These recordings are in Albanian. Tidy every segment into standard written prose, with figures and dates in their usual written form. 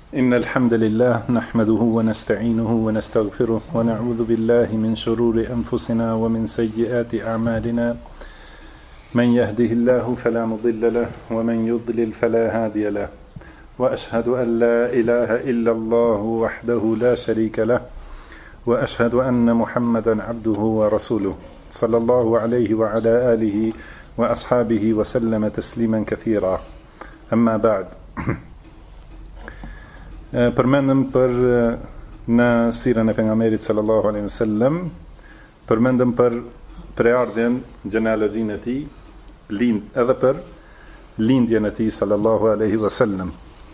إن الحمد لله نحمده ونستعينه ونستغفره ونعوذ بالله من شرور أنفسنا ومن سيئات أعمالنا من يهده الله فلا مضل له ومن يضلل فلا هادي له وأشهد أن لا إله إلا الله وحده لا شريك له وأشهد أن محمدا عبده ورسوله صلى الله عليه وعلى آله وأصحابه وسلم تسليما كثيرا أما بعد. Përmendëm për në sirën e pejgamberit sallallahu alaihi wasallam, përmendëm për preardhjen, gjenealogjinë e tij, edhe për lindjen e tij sallallahu alaihi wasallam.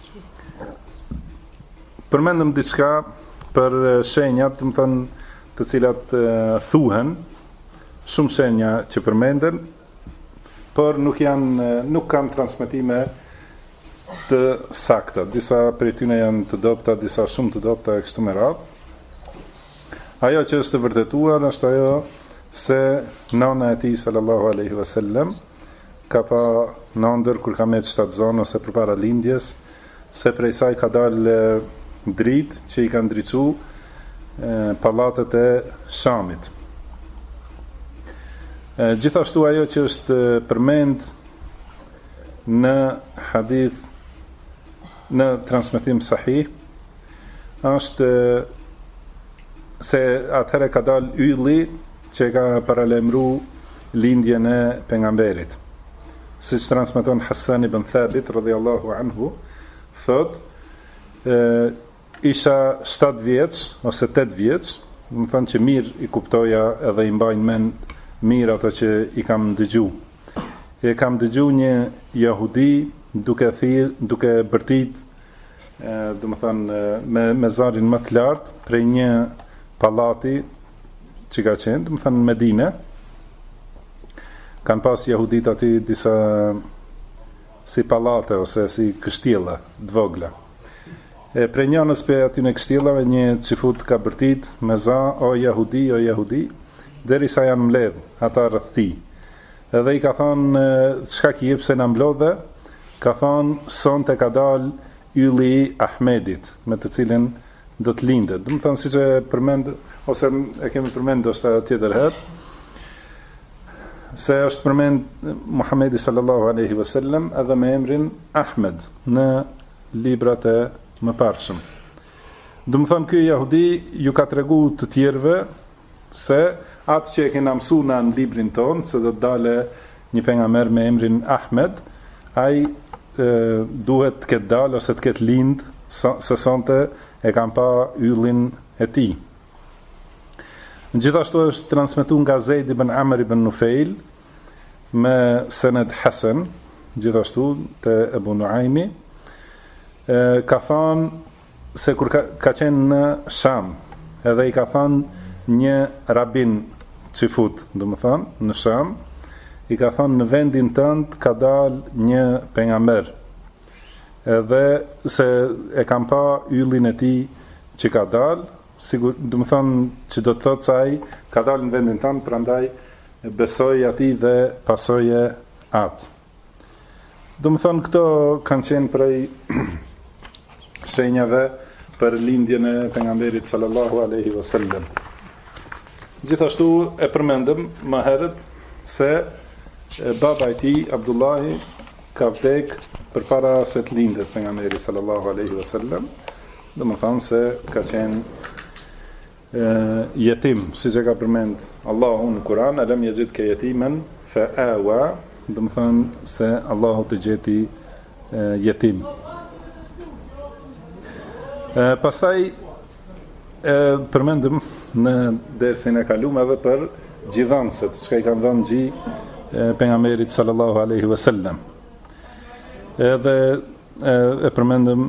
Përmendëm diçka për shenjat, do të thonë, të cilat thuhen, shumë shenja që përmenden, por nuk kanë transmetime të sakta. Disa prej tyre janë të dobta, disa shumë të dobta e kështu me radhë. Ajo që është vërtetuar është ajo se nana e tij sallallahu alaihi wasallam ka pa në ëndër kur ka me shtatzon ose përpara lindjes, se prej saj ka dalë dritë që i kanë ndriçu pallatet e Shamit. Gjithashtu ajo që është përmend në hadith, në transmetim sahih, është se atëherë ka dalë ylli që ka paralajmëru lindjen e pejgamberit. Siç transmeton Hasan ibn Thabit radhiyallahu anhu, thot, isha 7 vjeç ose 8 vjeç, do të thonë që mirë i kuptoja edhe i mbajnë mend mirë ato që i kam dëgju. E kam dëgju një jahudi duke bërtit, do të thonë, me zarin më të lartë prej një pallati që ka qenë, do të thonë, në Medinë. Kanë pas jahudit aty disa si pallate ose si kështjella të vogla. Prej njënës për aty në kështjellave një çifut ka bërtit me za, o jahudi, derisa janë mbledh ata rreth tij. Edhe i ka thonë, çka ki jep se na mblodhe? Ka thonë, sonte ka dal ylli i Ahmedit, me të cilin do të lindet. Do të thonë, siç e përmend, ose e kemi përmendur ose tjetër herë, se është përmend Muhamedi sallallahu alaihi wasallam edhe me emrin Ahmed në librat e mëparshëm. Do të thonë, ky jahudi ju ka tregu të tjerëve se atë që e kena mësu në librin tonë, se do të dale një pejgamber me emrin Ahmed, ai duhet të ketë dalë ose të ketë lind, se sonte e kam pa yllin e tij. Gjithashtu është transmetuar nga Zeid ibn Amr ibn Nufail me sened Hasan, gjithashtu te Ebu Nuaimi, ka thënë se kur ka qenë në Sham, edhe i ka thënë një rabin çifut, do të thonë, në Sham, i ka thonë, në vendin tënd ka dalë një pejgamber, edhe se e kam pa yllin e tij që ka dalë, sigur, do të thonë që do të thotë se ai ka dalë në vendin tënd, prandaj besoj atij dhe pasoje atë. Do të thonë, këto kanë qenë prej shenjave për lindjen e pejgamberit sallallahu alaihi wasallam. Gjithashtu e përmendëm më herët se baba i tij, Abdullahi, ka vdek përpara se të lindet pejgamberi sallallahu alaihi wasallam. Do të thonë se ka qenë jetim, siç e ka përmend Allahu në Kur'an, alam yajidka yatiman fa awa, do të thonë se Allahu të gjeti jetim. Pastaj përmendëm në dersin e kaluar edhe për gjithanset, çka i kanë dhënë gji pejgamberit sallallahu alaihi wasallam. Edhe e përmendëm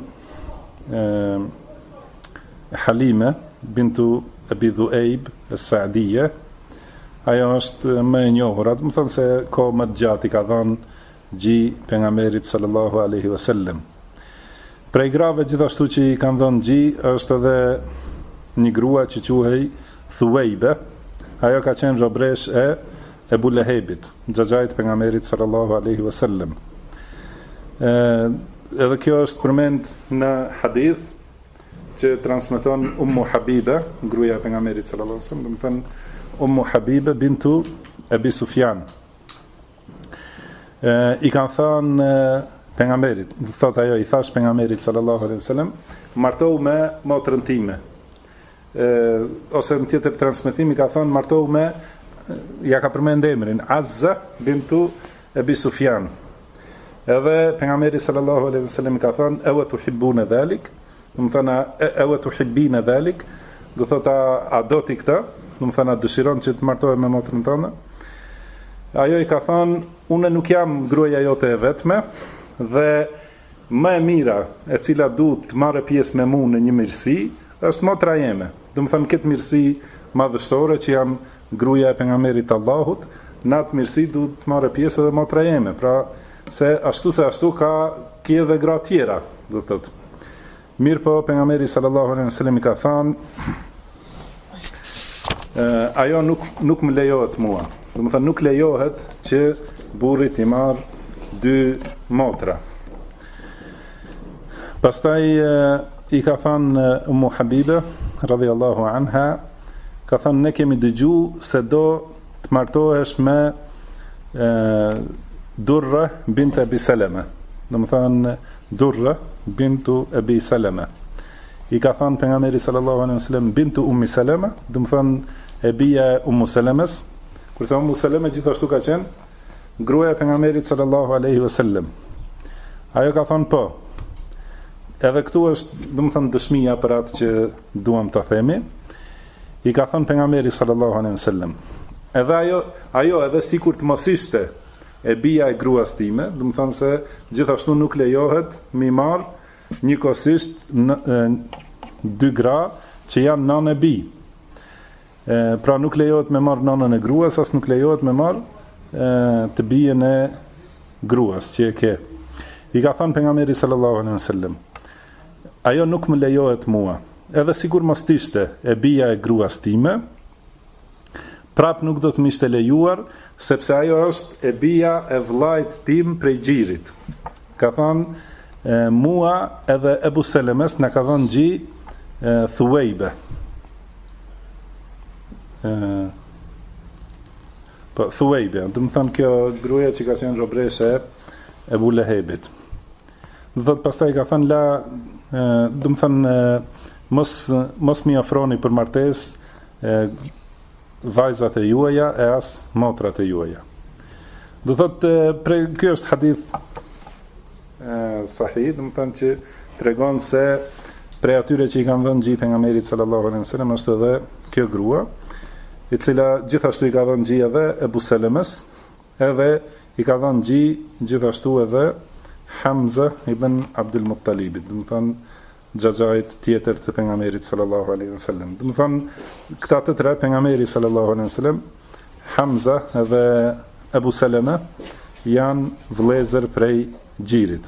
Halime bintu Abi Dhuaib as-Sa'diyya. Ajo është më e njohur, do të thonë se kohë më të gjatë i ka dhënë gji pejgamberit sallallahu alaihi wasallam. Prej grave gjithashtu që i kanë dhënë gji është edhe një grua që quhej Thuwejbe. Ajo ka qenë robresh e Ebu Lehebit, xhaxhait pejgamberit sallallahu alaihi wasallam. edhe kjo është përmend në hadith që transmeton Ummu Habiba, gruaja e pejgamberit sallallahu alaihi wasallam, domethënë Ummu Habiba bintu Abi Sufjan. I kanë thënë pejgamberit, thotë ajo, i thash pejgamberit sallallahu alaihi wasallam, martohu me motrën time. Ose në tjetër transmetim i ka thënë martohu me, ja ka përmend emrin, Azza bintu Abi Sufjan. Edhe pejgamberi sallallahu alaihi wasallam i ka thënë awa tuhibbuna dhalik, do të thonë awa tuhibbina dhalik, do thotë a do ti këtë, do të thonë a dëshiron që të martohet me motrën tënde. Ajo i ka thënë unë nuk jam gruaja jote e vetme dhe më e mira e cila duhet të marrë pjesë me mua në një mirësi është motra jeme. Do të thonë këtë mirësi madhështore që jam gruaja e pejgamberit Allahut, në atë mirësi duhet të marrë pjesë edhe motra jeme. Pra se ashtu ka edhe gra tjera, do thotë. Mirë po, pejgamberi sallallahu alaihi wasallam i ka thënë, ajo nuk më lejohet mua. Do të thënë nuk lejohet që burri të marr dy motra. Pastaj i ka thënë Ummu Habiba radhiyallahu anha, ka thënë ne kemi dëgjuar se do të martohesh me Durra bint Abi Salama. Do të thënë Durra bintu Abi Salama. I ka thënë pejgamberi sallallahu alaihi wasallam bintu Ummi Salama, do të thënë e bija e Ummu Salamas, kurse Ummu Salama gjithashtu ka qenë gruaja e pejgamberit sallallahu alaihi wasallam. Ajo ka thënë po. Edhe këtu është, do të thënë dëshmia për atë që duam ta themi. I ka thënë pejgamberi sallallahu alaihi wasallam. Edhe ajo edhe sikur të mos ishte e bija e gruas time, do të thonë se gjithashtu nuk lejohet mi marr njëkohësisht dy gra që janë nanë e bij. Pra nuk lejohet me marr nanën e gruas, as nuk lejohet me marr të bijen e gruas që e ke. I ka thënë pejgamberi sallallahu alaihi wasallam, ajo nuk më lejohet mua, edhe sikur mos ishte e bija e gruas time, prap nuk do të më ishte lejuar, sepse ajo është e bija e vllajt tim prej xhirit. Ka thënë mua edhe Ebu Selemes na ka dhënë xhi Thuwejbe. Po Thuwejbe, do të thënë kjo gruaja që ka qenë robreshe e Ebu Lehebit. Do thot pastaj ka thënë do të thënë mos mi ofroni për martesë vajzat e juaja e as motrat e juaja. Do thotë ky është hadith sahih, do të thënë që tregon se prej atyre që i kanë dhënë xhi pejgamberit sallallahu alaihi wasallam është edhe kjo grua, e cila gjithashtu i ka dhënë xhi edhe Ebu Selemes, edhe i ka dhënë xhi gjithashtu edhe Hamza ibn Abdul Muttalibit, do të thënë xhaxhait tjetër të pejgamberit sallallahu alaihi wasallam. Do të thonë këta të tre pejgamberi sallallahu alaihi wasallam, Hamza edhe Ebu Seleme janë vëllezër prej xhirit.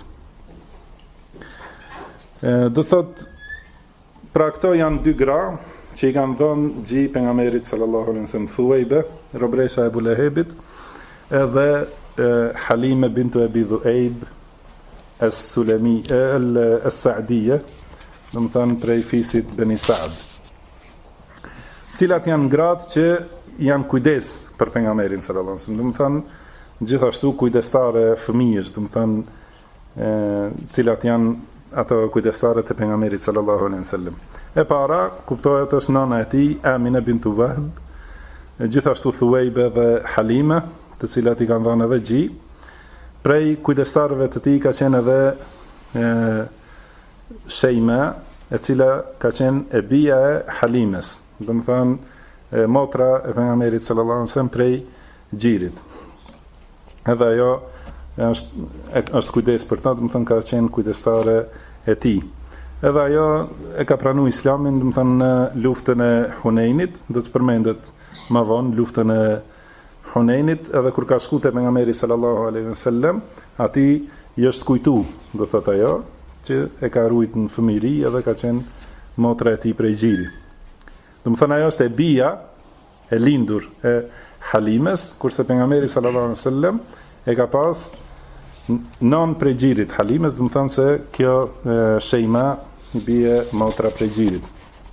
Do thotë pra këto janë dy gra që i kanë dhënë xhi pejgamberit sallallahu alaihi wasallam, Thuwejbe, robresha e Ebu Lehebit, edhe Halime bintu Abi Dhuaib as-Sulami as-Sa'diyya, do të thënë prej fisit Beni Saad, cilat janë gratë që janë kujdes për pejgamberin sallallahu alaihi wasallam, do të thënë gjithashtu kujdestare fëmijës, do të thënë cilat janë ato kujdestare të pejgamberit sallallahu alaihi wasallam. E para kuptohet është nana e tij Amina bintu Wahb, gjithashtu Thuwejbe dhe Halime, të cilat i kanë dhënë edhe xhi. Prej kujdestarëve të tij ka qenë edhe Shejma, e cila ka qenë e bija e Halimes, do të thënë motra e pejgamberit sallallahu alaihi wasallam prej xhirit. Edhe ajo është kujdes për ta, do të thënë ka qenë kujdestare e tij. Edhe ajo e ka pranuar Islamin, do të thënë në luftën e Hunenit, do të përmendet më vonë luftën e Hunenit, edhe kur ka shku te pejgamberi sallallahu alaihi wasallam, atij i është kujtu, do thotë ajo, që e ka ruajtur në fëmijëri edhe ka qenë motra e tij prej xhiri. Do të thonë ajo është e bija e lindur e Halimes, kurse pejgamberi sallallahu alaihi wasallam e ka pas non prej xhirit Halimes, do të thonë se kjo Sheima i bie motra prej xhirit.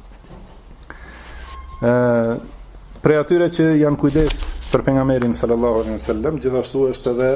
Prej atyre që janë kujdes për pejgamberin sallallahu alaihi wasallam, gjithashtu është edhe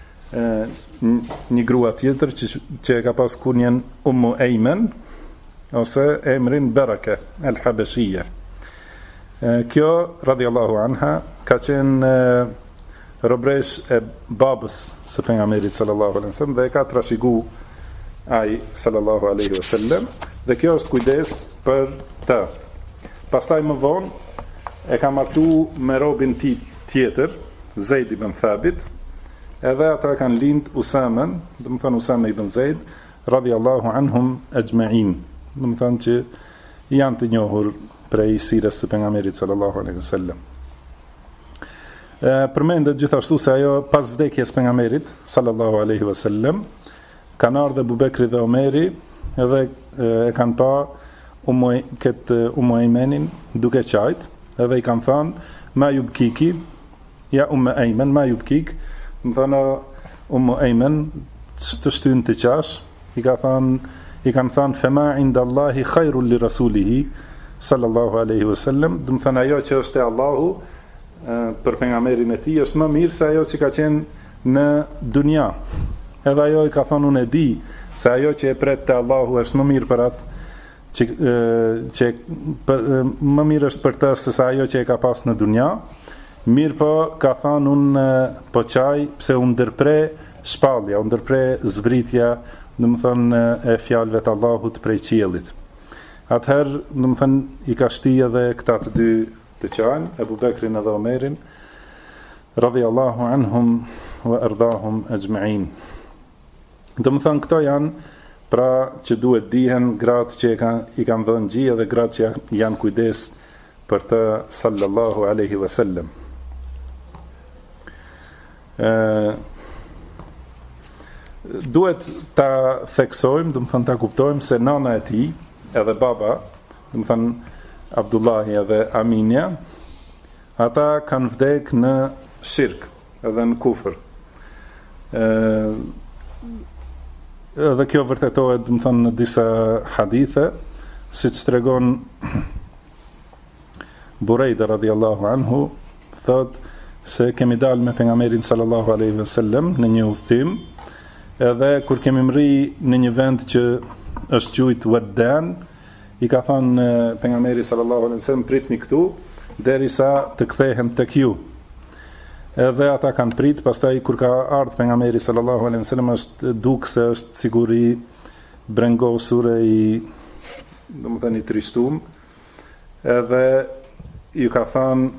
një grua tjetër që e ka pas kunjen Ummu Ayman ose emrin Baraka al-Habashiyya. Kjo radhiyallahu anha ka qenë robresh e babës së pejgamberit sallallahu alaihi wasallam dhe e ka trashëguar ai sallallahu alaihi wasallam dhe kjo është kujdes për të. Pastaj më vonë e ka martu me robin tjetër, Zeid ibn Thabit, edhe ata kanë lind Usamen, dhe më thënë Usame ibn Zeid, radhiyallahu anhum ajma'in, dhe më thënë që janë të njohur prej sirës së pejgamberit sallallahu alaihi wasallam. Përmendet gjithashtu se ajo pas vdekjes pejgamberit sallallahu alaihi wasallam kanë ardhur Abu Bekri dhe Omeri edhe e kanë pa Ummu Aymanin duke qajt, edhe i kanë thënë ma yubkiki ja Ummu Ayman ma yubkik, më thënë Ummu Ayman të shtyn të qash, i kanë thënë fema inda Allahi khairul li rasulihi sallallahu alaihi wasallam, do të thënë ajo që është e Allahu për pejgamberin e tij është më mirë se ajo që ka qenë në dunja. Edhe ajo i ka thënë unë e di se ajo që e pret te Allahu është më mirë për atë më mirë është për të se sa ajo që e ka pas në dunja. Mirë po ka thënë unë po qaj pse unë ndërpre shpallja, unë ndërpre zbritja, do të thënë e fjalëve të Allahut prej qiellit. Atëherë, do të thënë i ka shti edhe këta të dy të qajnë, Abu Bekrin edhe Omerin, radhiyallahu anhum wa ardahum ajma'in. Do të thënë këto janë pra që duhet dihen gratë që i kanë dhënë gjë dhe gratë që janë kujdes për të sallallahu alaihi wasallam. Duhet ta theksojmë, do të thënë ta kuptojmë se nana e tij edhe baba, do të thënë Abdullahi edhe Aminja, ata kanë vdek në shirk edhe në kufër. Dhe kjo vërtetohet, do të thënë, në disa hadithe, siç tregon Burejda radhiyallahu anhu, thot se kemi dalë me pejgamberin sallallahu alaihi wasallam në një udhtim, edhe kur kemi mri në një vend që është quajt Waddan, i ka thënë pejgamberi sallallahu alaihi wasallam pritni këtu derisa të kthehen tek ju. Edhe ata kanë prit, pastaj kur ka ardhur pejgamberi sallallahu alaihi wasallam është duk se është siguri brengosur i, domethënë i trishtum, edhe ju ka thënë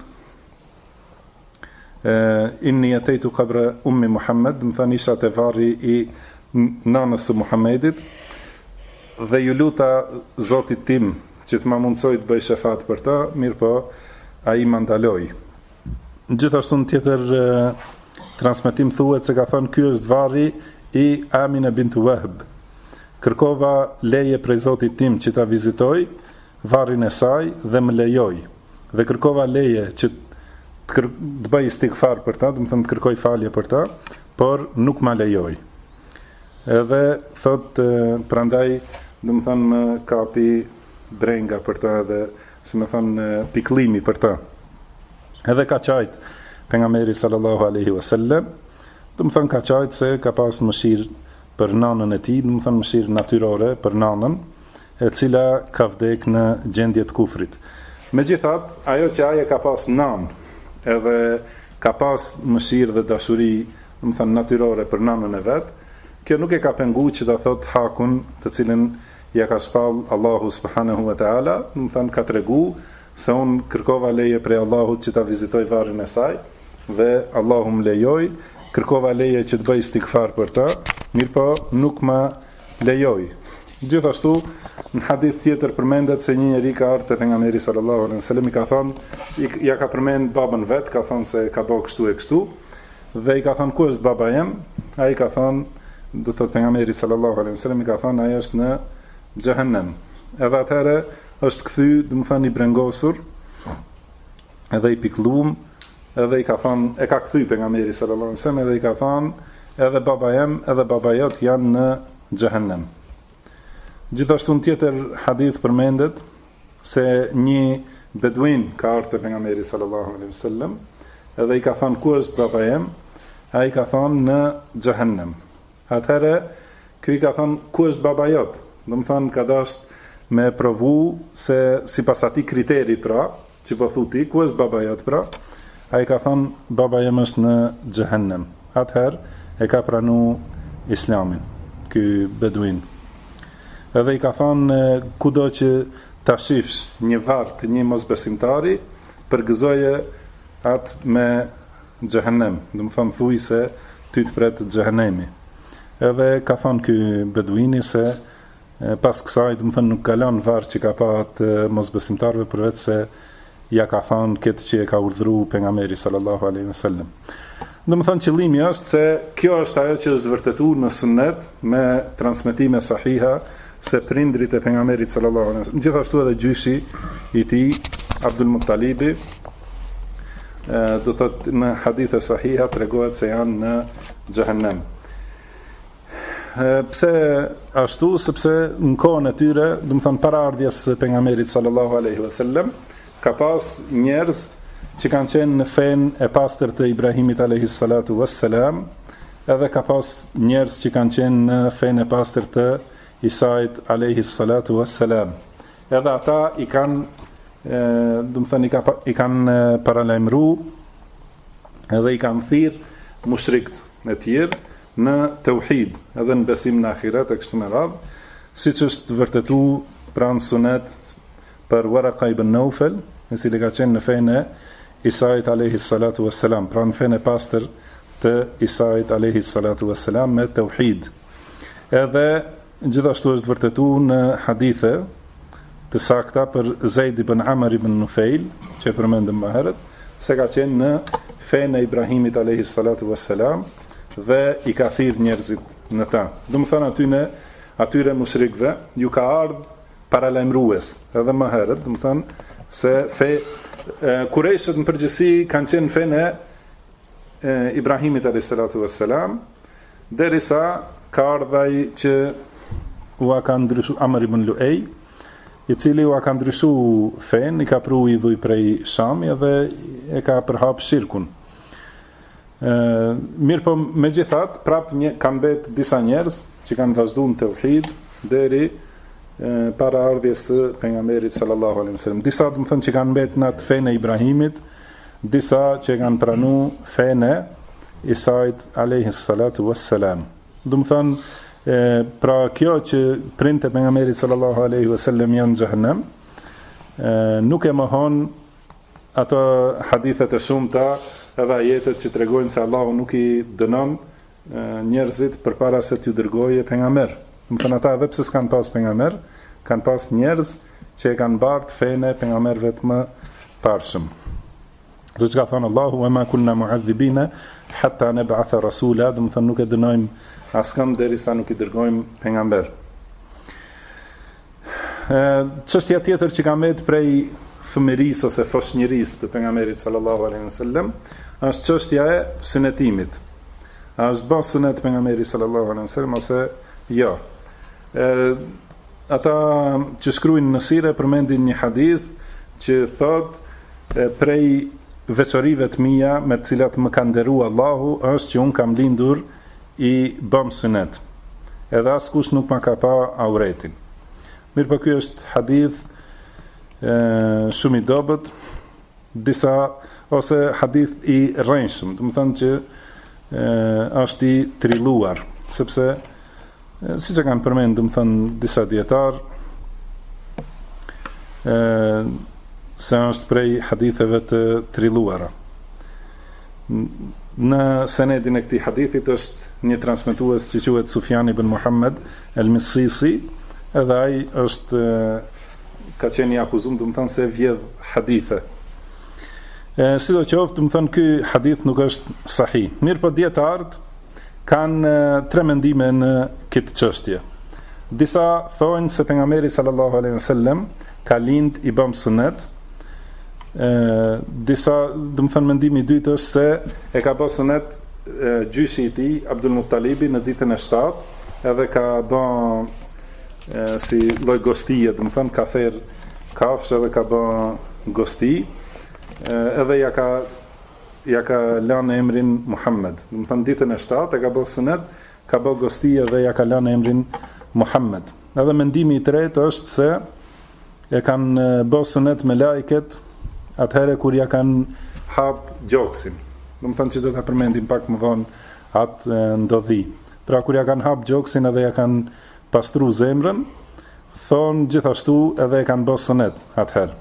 inni ataitu qabra ummi Muhammad, domethënë isha te varri i nanës së Muhammedit dhe ju luta Zotit tim që të më mundsoj të bëj shefat për ta, mirë po ai më ndaloi. Gjithashtu në tjetër transmetim thuhet se ka thënë ky është varri i Amina bint Wahb. Kërkova leje prej Zotit tim që ta vizitoj varrin e saj dhe më lejoj. Dhe kërkova leje që të bëj istighfar për ta, do të thënë të kërkoj falje për ta, por nuk ma lejoj. Edhe thot prandaj, do të thënë më kapi brenga për ta dhe si më thënë piklimi për ta. Edhe ka qajt pejgamberi sallallahu alaihi wasallam, do të thënë ka qajt se ka pas mëshirë për nanën e tij, do të thënë mëshirë natyrore për nanën, e cila ka vdek në gjendje të kufrit. Megjithatë, ajo që ai ka pas nanë, edhe ka pas mëshirë dhe dashuri, do të thënë natyrore për nanën e vet, kjo nuk e ka penguar që ta thot hakun të cilin ja ka shpall Allahu subhanahu wa taala, do të thënë ka tregu se unë kërkova leje prej Allahut që ta vizitoj varrin e saj dhe Allahu më lejoi, kërkova leje që të bëj istighfar për ta, mirëpo nuk më lejoi. Gjithashtu në hadith tjetër përmendet se një njeri ka ardhur te pejgamberi sallallahu alaihi wasallam, i ka thonë, ja ka përmend babën vet, ka thonë se ka bëu kështu e kështu, dhe i ka thonë ku është baba jem, ai ka thonë, do thotë pejgamberi sallallahu alaihi wasallam, i ka thonë ai është në xhehenem. Edhe atëherë është kthy, do të thënë i brengosur, edhe i pikllum, edhe i ka thënë, e ka kthy pejgamberi sallallahu alaihi wasallam, edhe i ka thënë, edhe baba jem, edhe baba jot janë në xhehenem. Gjithashtu në tjetër hadith përmendet se një beduin ka ardhur te pejgamberi sallallahu alaihi wasallam, edhe i ka thënë ku është baba jem, ai ka thënë në xhehenem. Atëherë ky i ka thënë ku është baba jot, do të thonë ka dashur me provu se sipas atij kriteri pra, që po thuti ku është baba jot pra, ai ka thënë baba jem është në xhehenem. Atëherë e ka pranu islamin ky beduin. Edhe i ka thënë kudo që ta shifsh një varr të një mosbesimtari, përgëzoje atë me xhehenem, do të thonë thuaj se ty të pret xhehenemi. Edhe ka thënë ky beduini se pas kësaj, do të thonë nuk kalon varr që ka pa atë mosbesimtarëve përveç se ja ka thënë këtë që e ka urdhëruar pejgamberi sallallahu alaihi wasallam. Do të thonë qëllimi është se kjo është ajo që është vërtetuar në sunnet me transmetime sahiha se prindrit e pejgamberit sallallahu alaihi wasallam, gjithashtu edhe gjyshi i tij Abdul Muttalibi, do thotë në hadithe sahiha tregohet se janë në xhehenem. Pse ashtu? Sepse në kohën e tyre, do të thonë para ardhjes së pejgamberit sallallahu alaihi wasallam, ka pas njerëz që kanë qenë në fen e pastër të Ibrahimit alayhi salatu wassalam, edhe ka pas njerëz që kanë qenë në fen e pastër të Isait alayhi salatu wassalam. Edhe ata i kanë, do të thënë i kanë paralajmëruar edhe i kanë thirrë mushrikët e tjerë në tauhid, edhe në besim në ahiret e kështu me radhë, siç është vërtetuar pranë sunet për Waraka ibn Naufel, i cili ka qenë në fen e Isait alayhi salatu wassalam, pranë fen e pastër të Isait alayhi salatu wassalam me tauhid. Edhe gjithashtu është vërtetuar në hadithe të sakta për Zeid ibn Amr ibn Nufail, që përmendëm më herët, se ka qenë në fen e Ibrahimit alayhi salatu wassalam dhe i ka thirrë njerëzit në ta. Do të thonë atyre mushrikëve ju ka ardhur paralajmërues edhe më herët, do të thonë se Kurejshët në përgjithësi kanë qenë në fen e Ibrahimit alayhi salatu wassalam, derisa ka ardhur ai që ua ka ndryshu Amr ibn Luej, i cili ua ka ndryshu fen, i ka pru idhuj prej Shami edhe e ka përhap shirkun. Mirë po me gjithat, prap kanë bet disa njerëz që kanë vazhdu në tauhid deri para ardhjes të pejgamberit sallallahu alaihi wasallam. Disa do të thonë që kanë bet në atë fen e Ibrahimit, disa që kanë pranu fen e Isait alayhi salatu wassalam. Do të thonë pra kjo që prindët e pejgamberit sallallahu alaihi wasallam janë në xhehenem, nuk e mohon ato hadithet e shumta edhe ajetet që tregojnë se Allahu nuk i dënon njerëzit përpara se t'ju dërgojë pejgamber. Do të thonë ata edhe pse s'kan pas pejgamber, kanë pas njerëz që e kanë bart fenë e pejgamberëve të më parshëm. Siç ka thënë Allahu, "Wa ma kunna mu'adhibina hatta nab'atha rasula", do të thonë nuk e dënojmë askëm derisa nuk i dërgojmë pejgamber. Çështja tjetër që ka mbet prej fëmijërisë ose foshnjërisë të pejgamberit sallallahu alaihi wasallam është çështja e sunetimit. A është bën sunet pejgamberi sallallahu alaihi wasallam ose jo? Ata që shkruajnë në sire përmendin një hadith që thotë prej veçorive të mia me të cilat më ka nderuar Allahu është që un kam lindur i bëm sunet, edhe askush nuk ma ka pa auretin. Mirë po ky është hadith shumë i dobët, disa ose hadith i rrenjshëm, do të thonë që është i trilluar, sepse siç e kanë përmendur, do të thonë disa dietar se është prej haditheve të trilluara. Në senedin e këtij hadithit është një transmetues që quhet Sufjan ibn Muhammad al-Missisi, edhe ai është ka qenë i akuzuar, do të thonë se vjedh hadithe. Sidoqoftë, do të thonë ky hadith nuk është sahih. Mirë po dietarët kanë tre mendime në këtë çështje. Disa thonë se pejgamberi sallallahu alaihi wasallam ka lind i bëm sunet. Disa, do të thonë mendimi i dytë është se e ka bërë sunet gjyshi i tij Abdul Muttalibi në ditën e 7, edhe ka bën si lloj gostie, do të thënë ka therr kafshë edhe ka bën gosti, edhe ja ka lënë emrin Muhammed. Do të thënë ditën e 7 e ka bën sunet, ka bën gosti edhe ja ka lënë emrin Muhammed. Edhe mendimi i tretë është se e kanë bën sunet me laiket atëherë kur ja kanë hap gjoksin. Do të thënë që do ta përmendim pak më vonë atë ndodhi. Pra kur ja kanë hap gjoksin edhe ja kanë pastru zemrën, thonë gjithashtu edhe e kanë bërë sunet atëherë.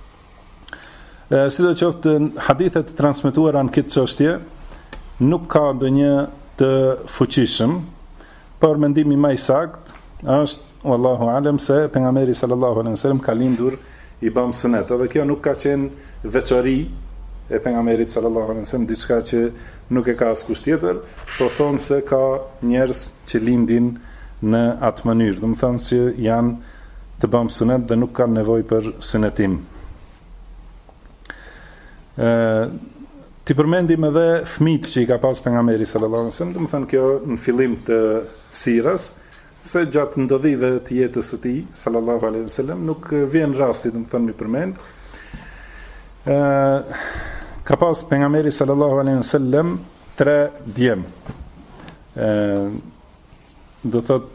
Sidoqoftë hadithet transmetuara në këtë çështje nuk ka ndonjë të fuqishëm, por mendimi më i saktë është wallahu alem se pejgamberi sallallahu alaihi wasallam ka lindur i bëm sunet. Edhe kjo nuk ka qenë veçori e pejgamberit sallallahu alaihi wasallam, diçka që nuk e ka askush tjetër, por thonë se ka njerëz që lindin në atë mënyrë, do të thonë që janë të bëm sunet dhe nuk kanë nevojë për sunetim. Ti përmendim edhe fëmijët që i ka pas pejgamberi sallallahu alaihi wasallam, do të thonë kjo në fillim të sirës, se gjatë ndodhive të jetës së tij sallallahu alaihi wasallam nuk vjen rasti, do të thonë mi përmend. Ka pas pejgamberi sallallahu alaihi wasallam 3 djem. Do thot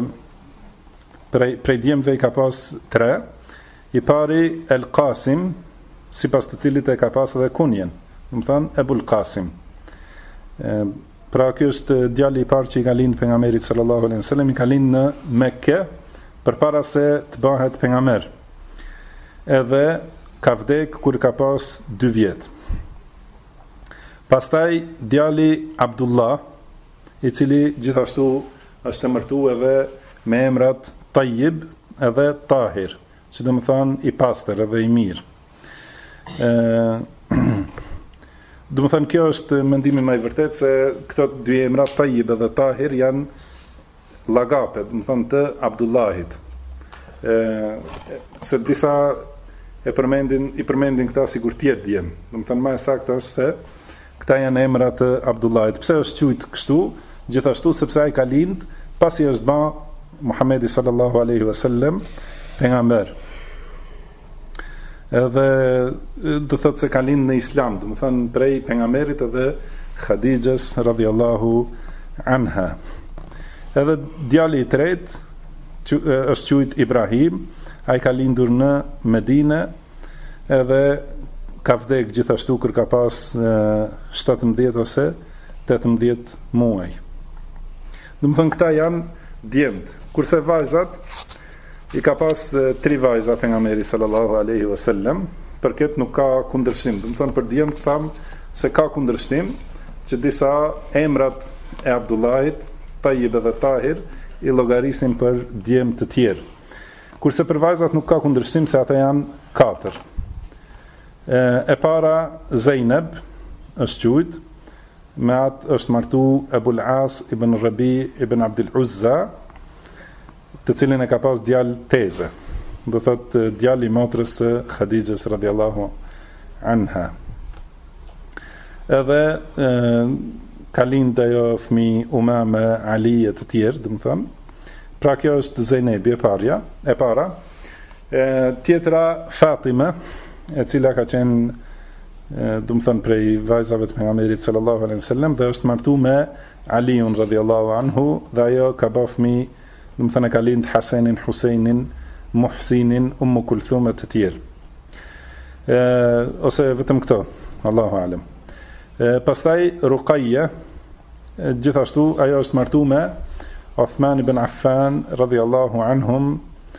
prej djemve i ka pas 3. I pari El Qasim, sipas të cilit e ka pas edhe kunjen, do të thënë Ebul Qasim. Pra ky është djali i parë që i ka lindë pejgamberit sallallahu alaihi wasallam, i ka lindë në Mekke përpara se të bëhet pejgamber. Edhe ka vdek kur ka pas 2 vjet. Pastaj djali Abdullah, i cili gjithashtu është emërtuar edhe me emrat Tayyib edhe Tahir, që do të thonë i pastër edhe i mirë. Do të thonë kjo është mendimi më i vërtetë se këto 2 emra Tayyib edhe Tahir janë llagape, do të thonë të Abdullahit. Se disa i përmendin këta sikur të jetë djem. Do të thonë më saktë është se këta janë emra të Abdullahit. Pse është quajtur kështu? Gjithashtu sepse ai ka lind pasi është bë Muhamedi sallallahu alaihi wasallam pejgamber. Edhe do thotë se ka lind në Islam, do të thonë prej pejgamberit edhe Khadijës radhiyallahu anha. Edhe djali i tretë është quajtur Ibrahim, ai ka lindur në Medinë, edhe ka vdek gjithashtu kur ka pas 17 ose 18 muaj. Do të thonë këta janë djemt. Kurse vajzat i ka pas 3 vajza pejgamberi sallallahu alaihi wasallam, për këtë nuk ka kundërshtim. Do të thonë për djemt tham se ka kundërshtim që disa emrat e Abdullahit, Tayyib dhe Tahir i llogarisin për djemt të tjerë. Kurse për vajzat nuk ka kundërshtim se ata janë 4. E para Zeynep është quajtur, me atë është martu Ebul As ibn Rabi ibn Abdul Uzza, të cilin e ka pas djalë teze, do thot djali i motrës së Khadijës radhiyallahu anha. Edhe ka lind ajo fëmijë Umame, Ali e të tjerë, do të them. Pra kjo është Zeynebi e para. Tjetra Fatima, e cila ka qenë do të thënë prej vajzave të pejgamberit sallallahu alaihi wasallam, dhe është martuar me Aliun radhiyallahu anhu, dhe ajo ka bërë fëmijë, do të thënë ka lind Hasenin, Husejnin, Muhsinin, Ummu Kulthum e të tjerë. Ose vetëm këto, Allahu alem. Pastaj Ruqayya, gjithashtu ajo është martuar me Uthman ibn Affan radhiyallahu anhum,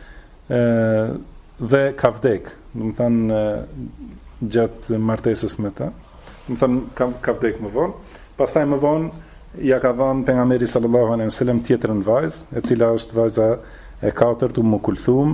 dhe ka vdek, do të thënë gjatë martesës me ta. Do të thënë ka vdek më vonë. Pastaj më vonë ja ka dhënë pejgamberi sallallahu alaihi wasallam tjetrën vajzë, e cila është vajza e 4, Ummu Kulthum.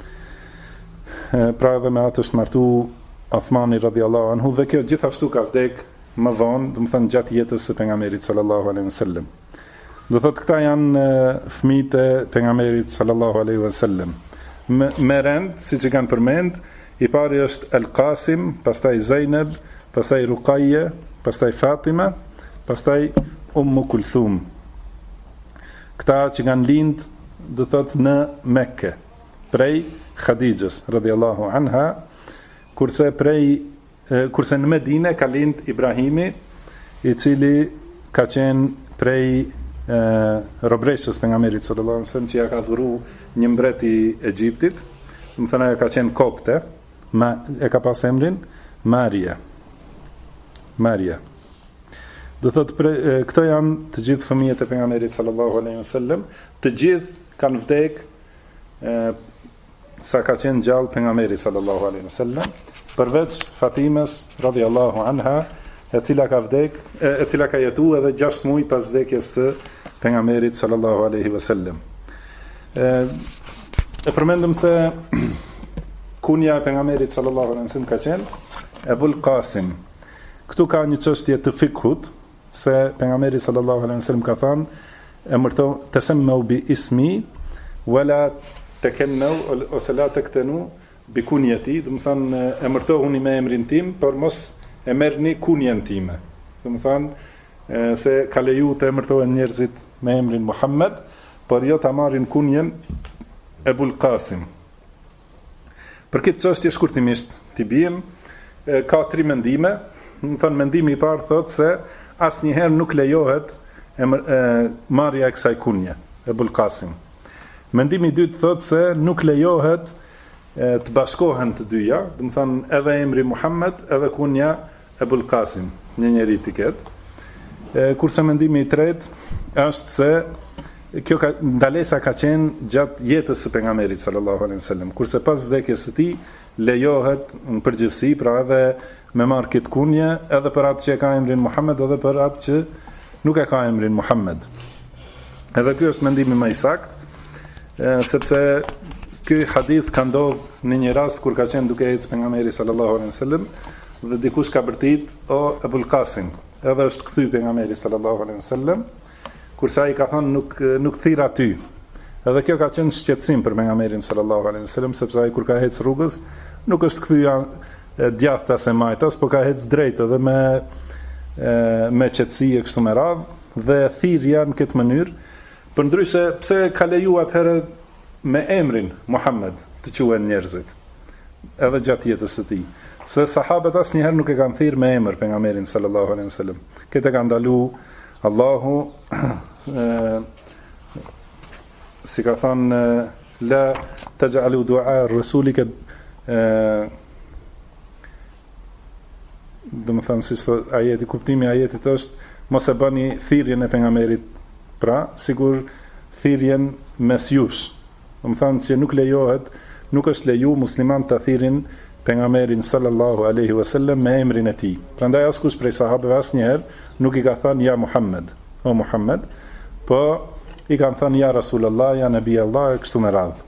Pra edhe me atë është martuar Uthmani radhiyallahu anhu, dhe kjo gjithashtu ka vdek më vonë, do të thënë gjatë jetës së pejgamberit sallallahu alaihi wasallam. Do thotë këta janë fëmijët e pejgamberit sallallahu alaihi wasallam. Me rend, siç e kanë përmend, i pari është El Qasim, pastaj Zeynep, pastaj Ruqayya, pastaj Fatima, pastaj Ummu Kulthum. Këta që kanë lind, do thot në Mekke, prej Khadijës radhiyallahu anha, kurse në Medinë ka lind Ibrahimi, i cili ka qenë prej robreshës pejgamberit sallallahu alaihi wasallam, që ja ka dhuru një mbret i Egjiptit, do të thonë ajo ka qenë kopte, e ka pas emrin Maria. Do thot këto janë të gjithë fëmijët e pejgamberit sallallahu alaihi wasallam, të gjithë kanë vdek sa ka qenë gjallë pejgamberi sallallahu alaihi wasallam, përveç Fatimes radhiyallahu anha, e cila ka jetuar edhe 6 muaj pas vdekjes së pejgamberit sallallahu alaihi wasallam. E përmendëm se kunja e pejgamberit sallallahu alaihi wasallam ka qenë Ebul Qasim. Këtu ka një çështje të fikhut, se pejgamberi sallallahu alaihi wasallam ka thënë, emërto tasammu bi ismi wala takannu ose la taktanu bi kunyati, do të thonë emërtohuni me emrin tim, por mos e merrni kunjen time. Do të thonë se ka leju të emërtohen njerëzit me emrin Muhammed, por jo ta marrin kunjen Ebul Qasim. Për këtë çështje shkurtimisht t'i biem, ka 3 mendime. Do të thonë mendimi i parë thotë se asnjëherë nuk lejohet marrja e kësaj kunje, Ebul Qasim. Mendimi i dytë thotë se nuk lejohet të bashkohen të dyja, do të thonë edhe emri Muhammed edhe kunja Ebul Qasim, një njeri t'i ketë. Kurse mendimi i tretë është se kjo ndalesa ka qenë gjatë jetës së pejgamberit sallallahu alaihi wasallam, kurse pas vdekjes së tij lejohet në përgjithësi, pra edhe me marrë këtë kunje, edhe për atë që e ka emrin Muhammed, edhe për atë që nuk e ka emrin Muhammed. Edhe kjo është mendimi më i saktë, sepse ky hadith ka ndodhur në një rast kur ka qenë duke ecë pejgamberi sallallahu alaihi wasallam dhe dikush ka bërtit o Ebul Qasim, edhe është kthy pejgamberi sallallahu alaihi wasallam, kurse ai ka thënë nuk thirr aty. Edhe kjo ka qenë shqetësim për pejgamberin sallallahu alaihi wasallam, sepse ai kur ka ecë rrugës nuk është kthyja djathtas e majtas, po ka ecë drejt edhe me qetësi e kështu me radhë, dhe thirrja në këtë mënyrë, përndryshe pse ka leju atëherë me emrin Muhammed të quhen njerëzit, edhe gjatë jetës së tij. Se sahabët asnjëherë nuk e kanë thirrë me emër pejgamberin sallallahu alaihi wasallam. Këtë ka ndalu Allahu, si ka thënë la taj'alu du'a ar-rasuli ka do më thënë, si thot ajeti, kuptimi i ajetit është mos e bëni thirrjen e pejgamberit, pra sigur thirrjen mes jush. Do më thënë që nuk është leju musliman të thirrin pejgamberin sallallahu alaihi wasallam me emrin e tij. Prandaj askush prej sahabëve asnjëherë nuk i ka thënë ja Muhammed, o Muhammed, po i kanë thënë ja Rasulullah, ja Nabi Allah, kështu me radhë.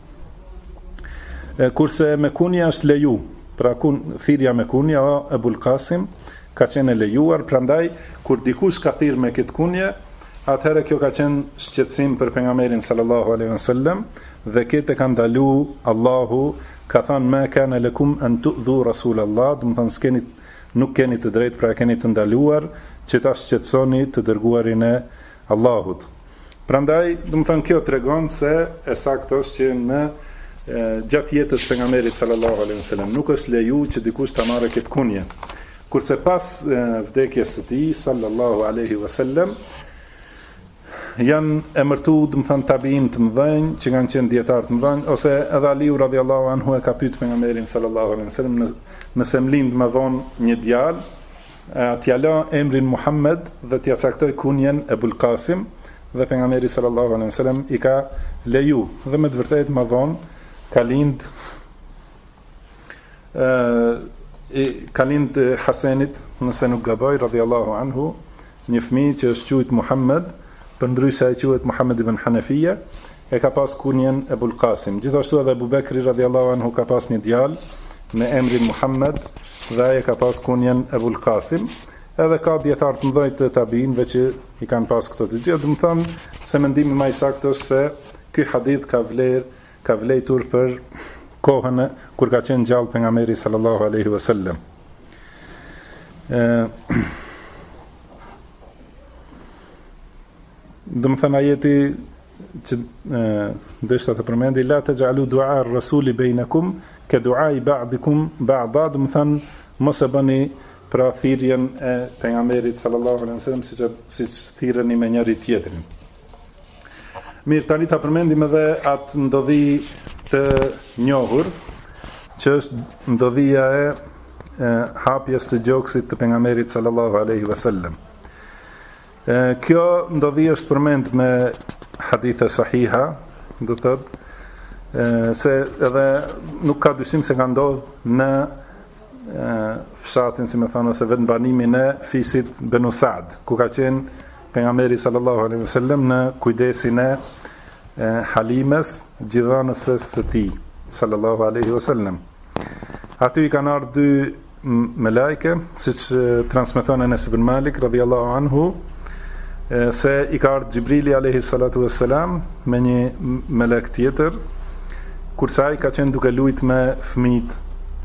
Kurse me kunja është leju, pra thirrja me kunja o Ebul Qasim ka qenë e lejuar, prandaj kur dikush ka thirrë me këtë kunje, atëherë kjo ka qenë shqetësim për pejgamberin sallallahu alaihi wasallam, dhe këtë ka ndalu Allahu, ka thënë ma kana lakum an tu'dhu Rasulallah, do të thonë nuk keni të drejtë, pra keni të ndaluar që ta shqetësoni të dërguarin e Allahut. Prandaj, do të thonë kjo tregon se e saktë është që në gjatë jetës pejgamberit sallallahu alaihi wasallam nuk është leju që dikush ta marrë këtë kunje. Kurse pas vdekjes së tij sallallahu alaihi wasallam janë emërtuar, do të thonë tabiin të mëdhenj që kanë qenë dietar të mëdhenj, ose edhe Aliu radhiyallahu anhu e ka pyetur pejgamberin sallallahu alaihi wasallam nëse mlind më vonë një djalë, t'ia la emrin Muhammed dhe t'ia caktoi kunjen Ebul Qasim, dhe pejgamberi sallallahu alaihi wasallam i ka leju, dhe me të vërtetë më vonë ka lind Hasenit, nëse nuk gaboj, radhiyallahu anhu, një fëmijë që është quajtur Muhammed, përndryshe ai quhet Muhammed ibn Hanafia, e ka pas kunjen Ebul Qasim. Gjithashtu edhe Abu Bekri radhiyallahu anhu ka pas një djalë me emrin Muhammed, dhe ai ka pas kunjen Ebul Qasim. Edhe ka dietar të mëdhenj të tabiinëve që i kanë pas këto të dy. Do të thonë se mendimi më i saktë është se ky hadith ka vlejtur për kohën kur ka qenë gjallë pejgamberi sallallahu alaihi wasallam. do të thënë ajeti që deshta të përmendi la taj'alu du'a ar-rasuli bainakum ka du'ai ba'dikum ba'da, do të thënë mos e bëni pra thirrjen e pejgamberit sallallahu alaihi wasallam siç thirreni me njëri tjetrin. Mirë, tani ta përmendim edhe atë ndodhi të njohur, që është ndodhia e hapjes së gjoksit të pejgamberit sallallahu alaihi wasallam. Kjo ndodhi është përmend me hadithe sahiha, do thotë se edhe nuk ka dyshim se ka ndodhur në fshatin, si më thonë, ose vetë banimin e fisit Benu Saad, ku ka qenë pejgamberi sallallahu alaihi wasallam në kujdesin e Halimes, gjithanëses së tij sallallahu alaihi wasallam. Aty i kanë ardhur dy melajke, siç transmeton Enes ibn Malik radhiyallahu anhu, se i ka ardhur Xhibrili alayhi salatu wassalam me një melek tjetër, kurse ai ka qenë duke luajtur me fëmijët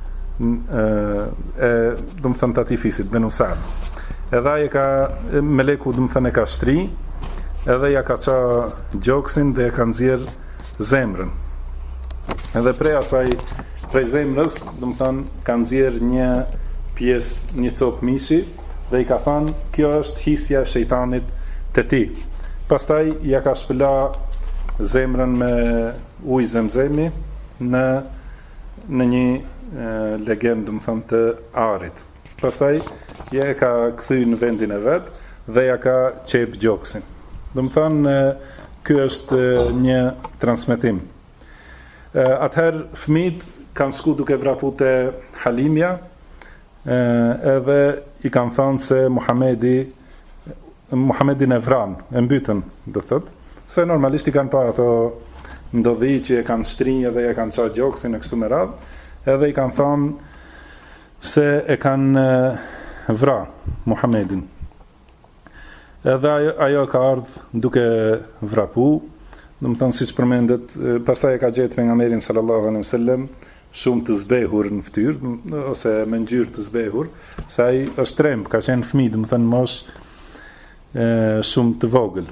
do të thënë të atij fisit Benu Saad. Edhe ai ka meleku, do të thënë, e ka shtri, edhe ja ka ça gjoksin dhe e ka nxjerr zemrën. Edhe prej zemrës, do të thënë, ka nxjerr një pjesë, një copë mishi, dhe i ka thënë kjo është hisja e shejtanit te ti. Pastaj ja ka shpëla zemrën me ujë zemzemi në një legend, do të thënë, të arit. Pastaj ja e ka kthy në vendin e vet dhe ja ka qep gjoksin. Do të thënë, ky është një transmetim. Atëherë fëmijët kanë shku duke vrapu te Halimja, edhe i kanë thënë se Muhamedin e vran, e mbytën, do thotë, se normalisht i kanë pa ato ndodhi që e kanë shtrinjë dhe e kanë qa gjoksin e kështu me radhë, edhe i kanë thënë se e kanë vra Muhamedin. Edhe ajo ka ardhur duke vrapu, do të thënë, siç përmendet, pastaj e ka gjetur pejgamberin sallallahu alaihi wasallam shumë të zbehur në fytyrë, ose me ngjyrë të zbehur, se ai është tremb, ka qenë fëmijë, do të thënë mosh shumë të vogël.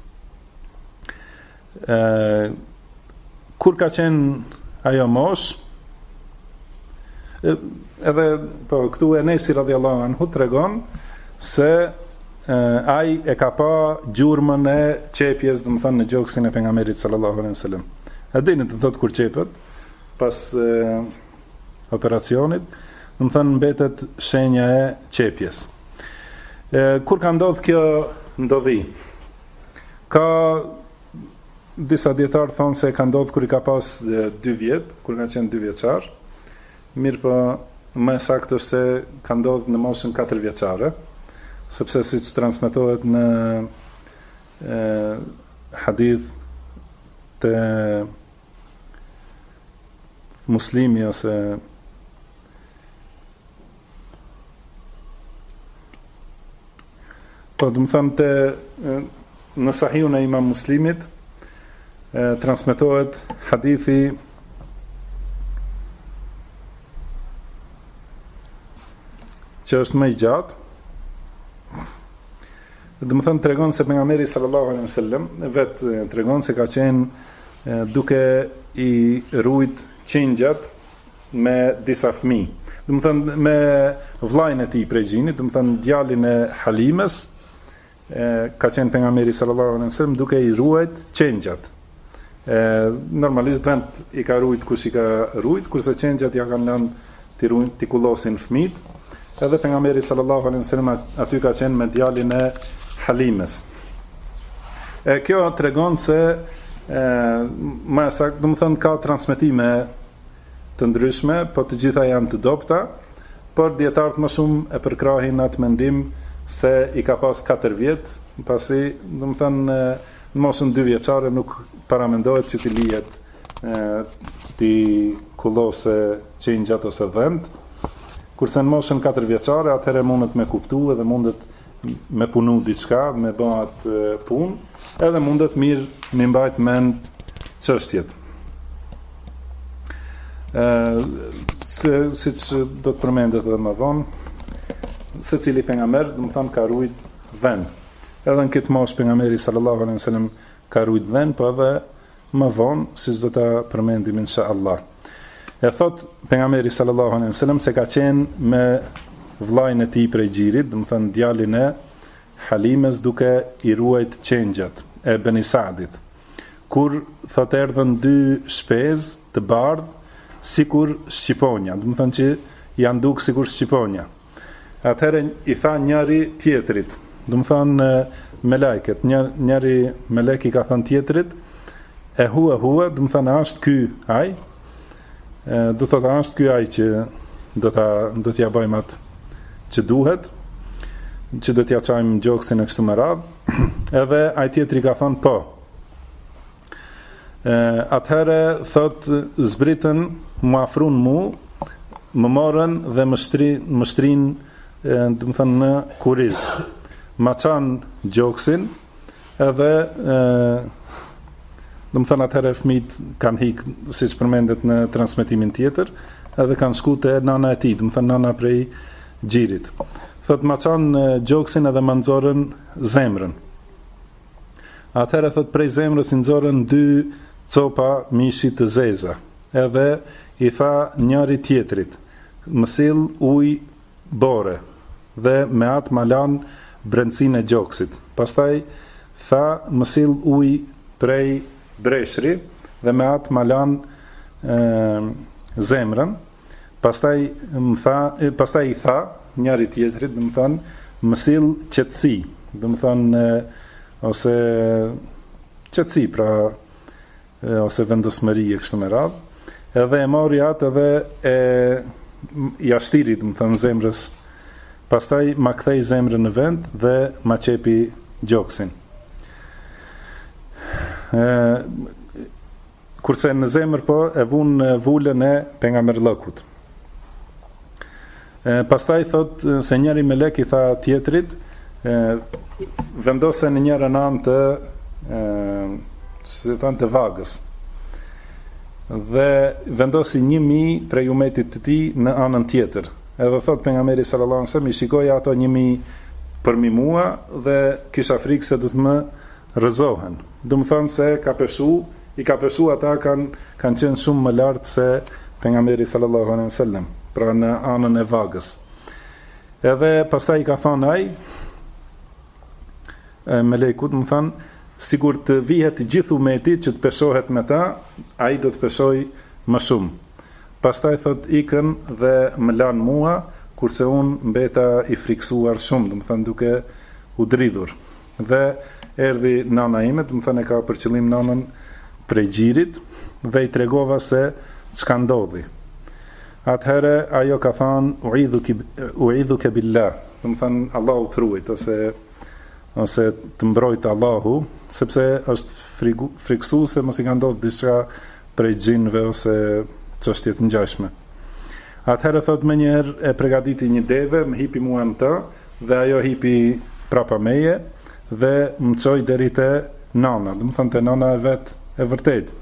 Kur ka qenë ajo mosh, edhe po këtu Enesi radhiyallahu anhu tregon se ai e ka pa gjurmën e qepjes, do të thënë, në gjoksin e pejgamberit sallallahu alaihi wasallam. A dini të thotë kur qepet pas operacionit, do të thënë mbetet shenja e qepjes. Kur ka ndodhur kjo ndodhi? Ka disa dietar thonë se ka ndodhur kur i ka pas 2 vjet, kur ka qenë 2 vjeçar. Mirë, po më saktë është se ka ndodhur në moshën 4 vjeçare, sepse siç transmetohet në hadith të Muslimi, ose po do të them në Sahihun e Imam Muslimit transmetohet hadithi që është më i gjatë. Do të them tregon se pejgamberi sallallahu alaihi wasallam vetë tregon se ka qenë duke i rujt qengjat me disa fëmijë. Do të thënë me vllajën e tij prej xhinit, do të thënë djalin e Halimes, ka qenë pejgamberi sallallahu alaihi wasallam duke i ruajt qengjat. Normalisht vend i ka rujt kush i ka rujt, kurse qengjat ja kanë lënë ti kullosin fëmijët. Edhe pejgamberi sallallahu alaihi wasallam aty ka qenë me djalin e Halimes. Kjo tregon se më saktë, do të thënë, ka transmetime të ndryshme, po të gjitha janë të dobta, por dietarët më shumë e përkrahin atë mendim se i ka pas 4 vjet, pasi, do të thënë, në moshën 2 vjeçare nuk paramendohet që t'i lihet t'i kullose qengjat ose dhëmt, kurse në moshën 4 vjeçare atëherë mundet me kuptu edhe mundet me punu diçka, me bëhat punë, edhe mundet mirë me mbajt mend çështjet. Siç do të përmendet edhe më vonë, secili pejgamber, do të thonë, ka rujt vend. edhe në këtë moshë pejgamberi sallallahu alaihi wasallam ka rujt vend, po edhe më vonë, siç do ta përmendim inshallah. E thot pejgamberi sallallahu alaihi wasallam se ka qenë me vllajën e tij prej Xhirit, do të thënë djalin e Halimes, duke i ruajt qengjat e Beni Saadit. Kur thot erdhën dy shpezë të bardhë, sikur shqiponja, do të thënë që janë duk sikur shqiponja. Atëherë i tha njëri tjetrit, do të thënë me lajket, njëri me lek i ka thënë tjetrit, e hua, do të thënë është ky ai, do të thënë është ky ai që do t'ja bëjmë atë që duhet, që do t'ja çajmë gjoksin e kështu me radhë, edhe ai tjetri ka thënë po. Atëherë thot zbritën, mu afrun mu, më morën dhe më shtrin, do të thënë në kuriz. Ma qanë gjoksin, edhe do të thënë atëherë fëmijët kanë hikë, siç përmendet në transmetimin tjetër, edhe kanë shku te nana e tij, do të thënë nana prej Xhirit. Thot ma qanë gjoksin edhe ma nxorën zemrën. Atëherë thot prej zemrës i nxorën 2 copa mishi të zeza. Edhe i tha njëri tjetrit, më sill ujë bore, dhe me atë ma lanë brendësinë e gjoksit. Pastaj tha më sill ujë prej breshri, dhe me atë ma lanë zemrën. Pastaj i tha njëri tjetrit, do të thënë, më sill qetësi, do të thënë, ose qetësi, pra, ose vendosmëri e kështu me radhë. Edhe e mori atë edhe ja shtiri, do të thënë, zemrës. Pastaj ma kthej zemrën në vend dhe ma qepi gjoksin. Kurse në zemër po e vun vulën e pejgamberllëkut. Pastaj thot se njëri melek i tha tjetrit, vendose në njërën anë të vagës, dhe vendosi 1000 prej umetit të tij në anën tjetër. Edhe thot pejgamberi sallallahu alaihi wasallam, i shikoj ato 1000 për mi mua dhe kisha frikë se do të më rrëzohen. Do të thonë se i ka pesu ata kanë qenë shumë më lartë se pejgamberi sallallahu alaihi wasallam, pra në anën e vagës. Edhe pastaj i ka thonë ai melekut, më thanë, sigur të vihet gjithë umeti që të peshohet me ta, ai do të peshoj më shumë. Pastaj thot ikën dhe më lanë mua, kurse unë mbeta i friksuar shumë, do të thënë duke u dridhur. Dhe erdhi nana ime, do të thënë e ka për qëllim nanën prej Xhirit, dhe i tregova se çka ndodhi. Atëherë ajo ka thënë uidhuke billah, do të thënë Allahu të ruajt, ose të mbrojt Allahu, sepse është friksuese mos i ka ndodhur diçka prej xhinëve ose çështje të ngjashme. Atëherë thot më njëherë e përgatiti një deve, më hipi mua në të, dhe ajo hipi prapa meje, dhe më çoi deri te nana, do të thënë te nana e vet e vërtet.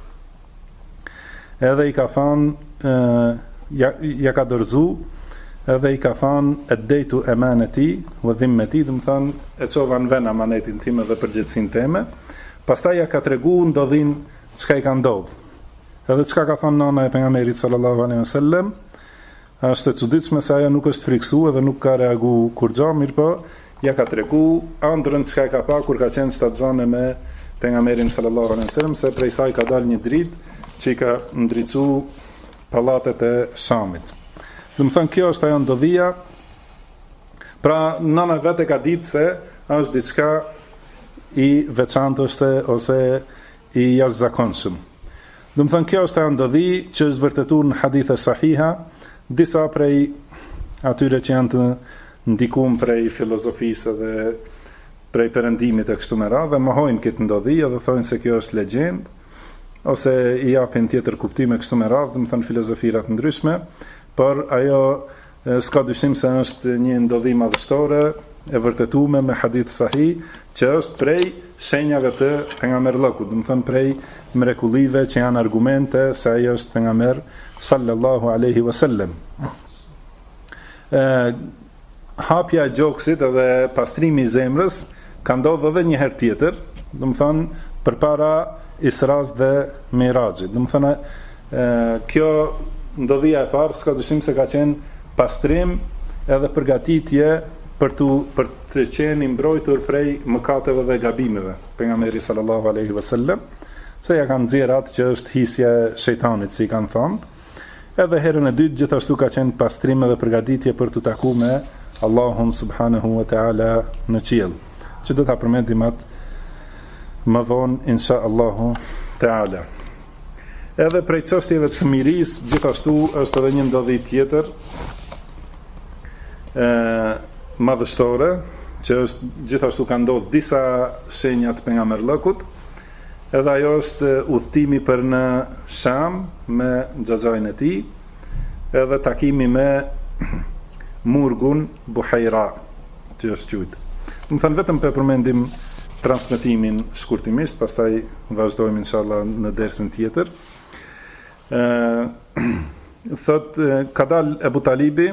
Edhe i ka thënë, ja ka dorëzu, edhe i ka thënë e dejtu emaneti wa dhimmeti, do të thënë e çova në vend amanetin tim dhe përgjegjësinë time. Pastaj ja ka tregu ndodhin çka i ka ndodhur. Edhe çka ka thënë nana e pejgamberit sallallahu alaihi wasallam, është e çuditshme se ajo nuk është friksuar dhe nuk ka reaguar kur gjë, mirë po ja ka tregu ëndrrën çka e ka pa kur ka qenë shtatzane me pejgamberin sallallahu alaihi wasallam, se prej saj ka dalë një dritë që i ka ndricu pallatet e Shamit. Do të thënë kjo është ajo ndodhia. Pra nana vetë ka ditë se është diçka i veçantë ose i jashtëzakonshëm. Do të thënë kjo është ajo ndodhi që është vërtetuar në hadithe sahiha, disa prej atyre që janë të ndikuar prej filozofisë dhe prej perëndimit e kështu me radhë, dhe mohojnë këtë ndodhi dhe thonë se kjo është legjendë, ose i japin tjetër kuptime kështu me radhë, do të thënë filozofirat ndryshme, por ajo s'ka dyshim se është një ndodhi madhështore e vërtetuar me hadith sahih, që është prej shenjave të pejgamberllëkut, do të thënë prej mrekullive që janë argumente se ai është pejgamber sallallahu alaihi wasallam. Hapja e gjoksit edhe pastrimi i zemrës ka ndodhur edhe një herë tjetër, do të thonë përpara Isras dhe Mirajit. Do të thonë kjo ndodhia e parë s'ka dyshim se ka qenë pastrim edhe përgatitje për të qenë i mbrojtur prej mëkateve dhe gabimeve. Pejgamberi sallallahu alaihi wasallam se ja kanë nxjerrë atë që është hisja e shejtanit, si kanë thonë. Edhe herën e dytë gjithashtu ka qenë pastrim edhe përgatitje për të takuar me Allahun subhanahu wa taala në qiell, që do ta përmendim atë më vonë insha Allahu taala. Edhe prej çështjeve të fëmirisë gjithashtu është edhe një ndodhi tjetër madhështore, që është gjithashtu ka ndodhur disa shenja të pejgamberllëkut. Edhe ajo është udhtimi për në Sham me xhaxhain e tij, edhe takimi me Murgun Buhajra, që është quajtur. Më thënë vetëm për përmendim transmetimin shkurtimisht, pastaj vazhdojmë inshallah në dersin tjetër. Thot ka dal Ebu Talibi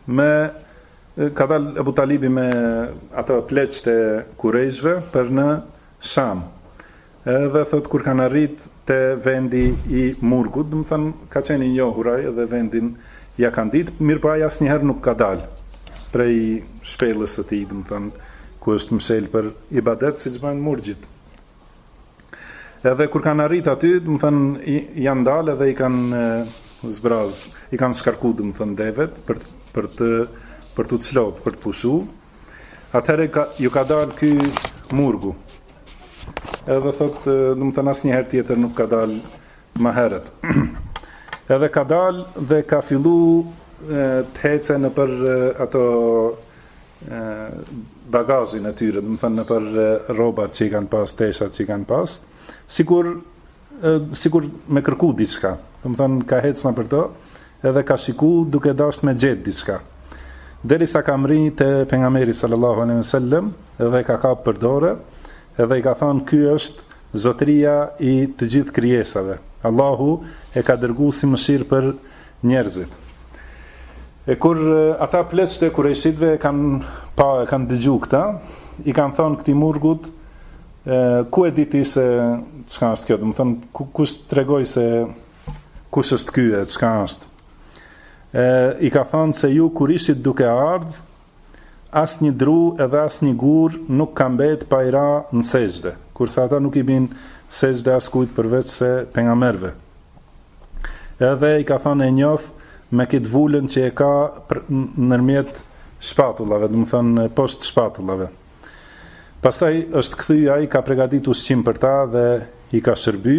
me ato pleqët e kurejshve për në Sham. Edhe thot kur kanë arrit te vendi i Murgut, do të thënë ka qenë i njohuraj edhe vendin ja kanë ditë, mirë po ai asnjëherë nuk ka dalë prej shpellës së tij, do të thënë ku është mshel për ibadet, siç bën murgjit. Edhe kur kanë arrit aty, do të thënë janë dalë edhe i kanë zbraz, i kanë shkarku, do të thënë devet për të çlodh, për të pushu. Atëherë ju ka dalë ky Murgu. Edhe thot, do të thënë asnjëherë tjetër nuk ka dalë më herët. Edhe ka dalë dhe ka fillu të hece në për ato bagazhin e tyre, do të thënë në për rrobat që i kanë pas, teshat që i kanë pas, sikur me kërku diçka. Do të thënë ka hecna për to, edhe ka shiku duke dashur me gjet diçka. Derisa ka mri te pejgamberi sallallahu alaihi wasallam, edhe ka kap për dorë, edhe i ka thonë ky është zotëria i të gjithë krijesave. Allahu e ka dërguar si mëshirë për njerëzit. E kur ata pleqët e kurejshitve kanë dëgju këta, i kanë thonë këtij Murgut, ku e diti se çka është kjo? Do të thonë kush tregoi se kush është ky e çka është? I ka thonë se ju kur ishit duke ardhur, as një dru edhe as një gur nuk ka mbet pa i ra në sejdë, kurse ata nuk i bin sejdë as kujt përveç se pejgamberëve. Edhe i ka thënë e njoh me këtë vulën që e ka nërmjet shpatullave, do të thënë poshtë shpatullave. Pastaj është kthy ai, ka përgatitur ushqim për ta dhe i ka shërby,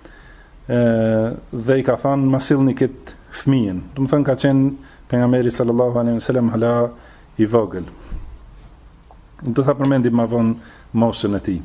dhe i ka thënë ma sillni këtë fëmijën. Do të thënë ka qenë pejgamberi sallallahu alaihi wasallam hala i vogël. Do ta përmendim më vonë moshën e tij.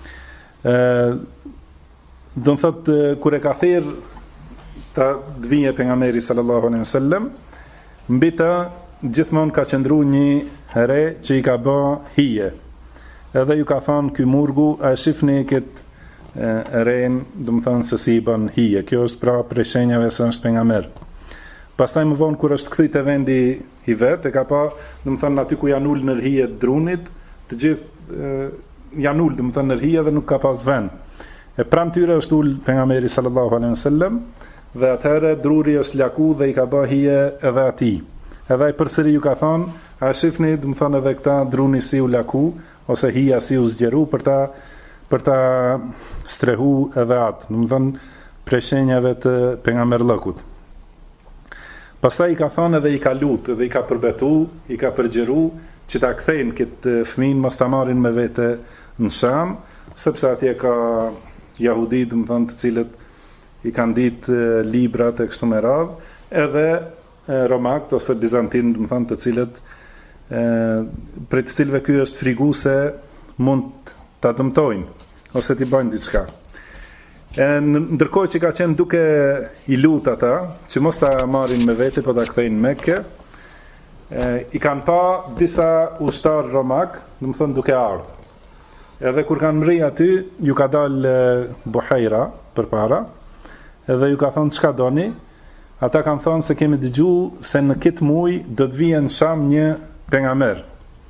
Do të thotë kur e ka thirr ta dvije pejgamberi sallallahu alaihi wasallam, mbi të gjithmonë ka qëndruar një here që i ka bë hije. Edhe ju ka thënë ky Murgu, a e shifni këtë ren, do të thonë se si i bën hije. Kjo është pra prej shenjave se është pejgamber. Pastaj më vonë kur është kthyer te vendi i vet, e ka pa, do të thonë aty ku janë ul në hije të drunit, të gjithë janë ul, do të thonë në hije dhe nuk ka pas vend. E pranë tyre është ul pejgamberi sallallahu alaihi wasallam, dhe atëherë druri është laku dhe i ka bë hije edhe atij. Edhe ai përsëri ju ka thonë, a shifni, do të thonë edhe këta druni si u laku ose hija si u zgjeru për ta strehu edhe atë, do të thonë prej shenjave të pejgamberllëkut. Pastaj i ka thonë edhe i ka lutë, edhe i ka përbetu, i ka përgjeru që ta kthejnë këtë fëmijë, mos ta marrin me vete në Sham, sepse atje ka jahudi, do të thonë, të cilët i kanë ditë librat e kështu me radhë, edhe romakët ose bizantin, do të thonë, të cilët prej të cilëve ky është frigu se mund ta dëmtojnë ose t'i bëjnë diçka. Ndërkohë që ka qenë duke i lutë ata që mos ta marrin me vete, po ta kthejnë në Mekë, i kanë pa disa ushtar romak, do të thonë duke ardhur. Edhe kur kanë mri aty, ju ka dalë Buhajra përpara, edhe ju ka thonë çka doni. Ata kanë thonë se kemi dëgjuar se në këtë muaj do të vijë në Sham një pejgamber,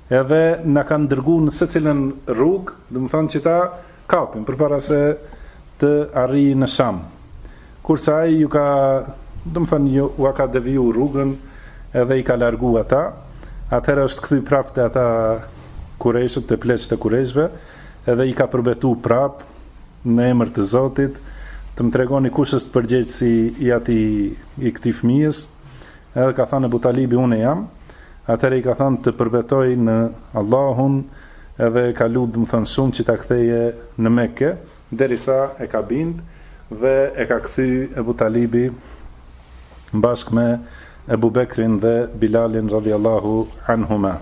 edhe na kanë dërguar në secilën rrugë, do të thonë që ta kapin përpara se të arrijë në Sham. Kurse ai ju ka, do të thonë ju ka deviju rrugën edhe i ka largu ata, atëherë është kthy prapë te ata Kurejshët, të pleqët e Kurejshëve, edhe i ka përbetu prap në emër të Zotit, të më tregoni kush është përgjegjësi i këtij fëmijës, edhe ka thënë Abu Talibi unë jam, atëherë i ka thënë të përbetoj në Allahun, edhe ka lutë më thënë shumë që ta ktheje në Mekke, derisa e ka bind dhe e ka kthy Abu Talibi bashkë me Ebu Bekrin dhe Bilalin radhiyallahu anhuma.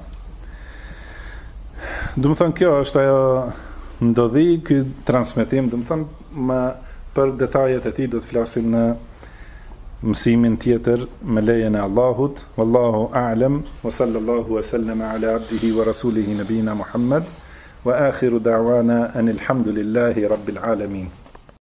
Do të thënë kjo është ajo ndodhi, ky transmetim, do të thënë më për detajet e tij do të flasim në mësimin tjetër me lejen e Allahut. Wallahu a'lam wa sallallahu wa sallama ala abdihi wa rasulihi nabina Muhammad wa akhiru da'wana anil hamdulillahi rabbil alamin.